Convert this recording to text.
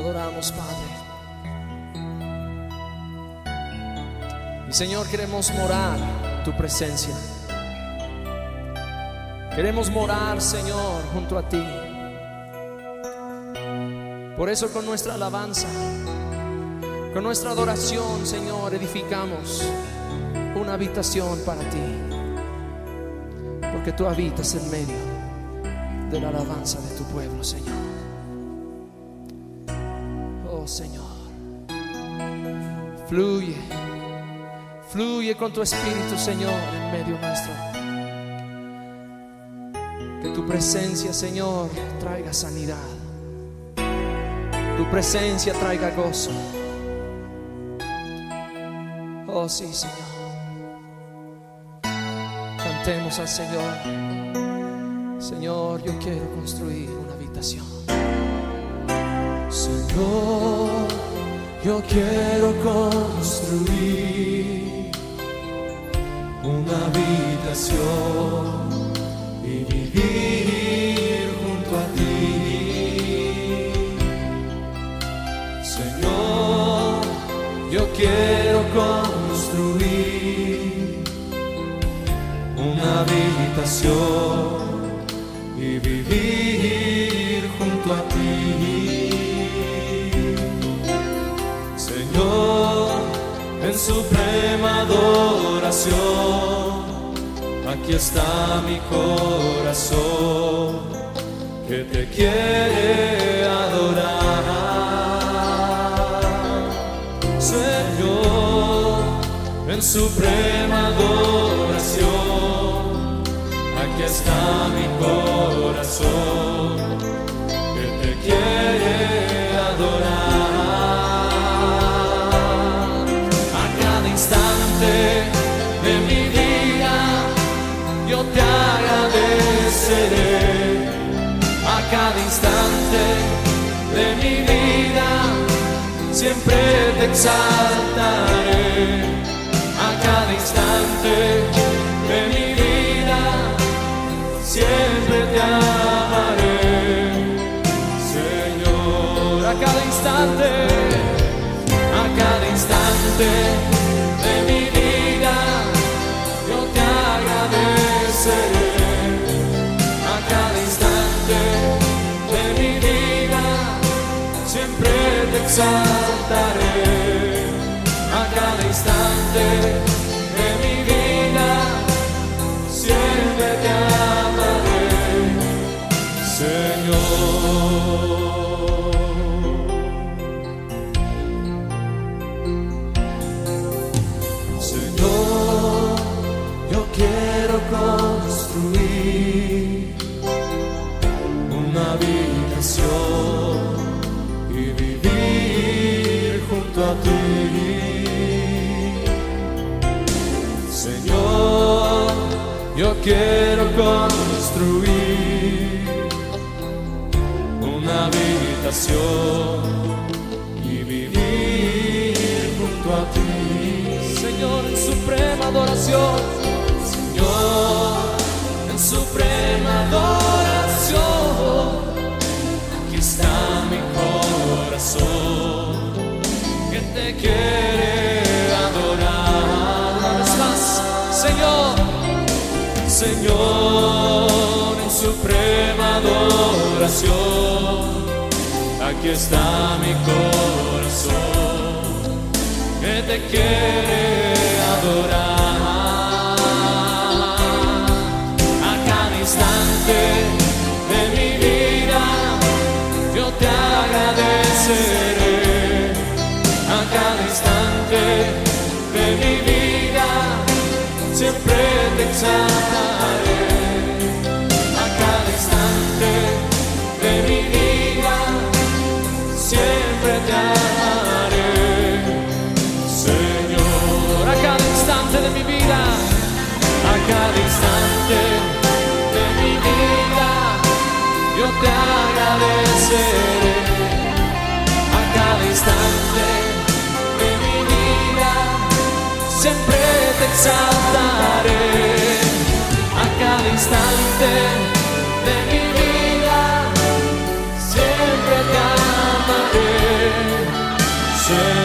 adoramos, Padre. Y Señor, queremos morar en tu presencia. Queremos morar, Señor, junto a ti. Por eso con nuestra alabanza, con nuestra adoración, Señor, edificamos una habitación para ti, porque tú habitas en medio de la alabanza de tu pueblo, Señor. Oh, Señor, fluye, fluye con tu Espíritu, Señor, en medio nuestro. Que tu presencia, Señor, traiga sanidad. Tu presencia traiga gozo. Oh, sí, Señor. Cantemos al Señor. Señor, yo quiero construir una habitación. Señor, yo quiero construir una habitación y vivir junto a ti. Señor, yo quiero construir una habitación y vivir junto a ti. Señor, en suprema adoración, aquí está mi corazón que te quiere adorar. Señor, en suprema adoración, aquí está mi corazón que te quiere adorar. A cada instante de mi vida yo te agradeceré. A cada instante de mi vida siempre te exaltaré. A cada instante de mi vida siempre te amaré, Señor. A cada instante de mi vida yo te agradeceré. A cada instante de mi vida siempre te exaltaré. A cada instante de mi vida siempre te amaré, Señor. Señor, yo quiero construir una habitación y vivir junto a ti. Señor, yo quiero construir una habitación y vivir junto a ti. Señor, en suprema adoración. Señor, en suprema adoración, aquí está mi corazón que te quiere adorar. Una vez más, Señor. Señor, en suprema adoración, aquí está mi corazón que te quiere adorar. A cada instante de mi vida yo te agradeceré. A cada instante de mi vida siempre te exaltaré. A cada instante de mi vida siempre te amaré, Señor. A cada instante de mi vida, a cada instante de mi vida yo te agradeceré. A cada instante de mi vida siempre te exaltaré. A cada instante de mi vida siempre te amaré. Señor.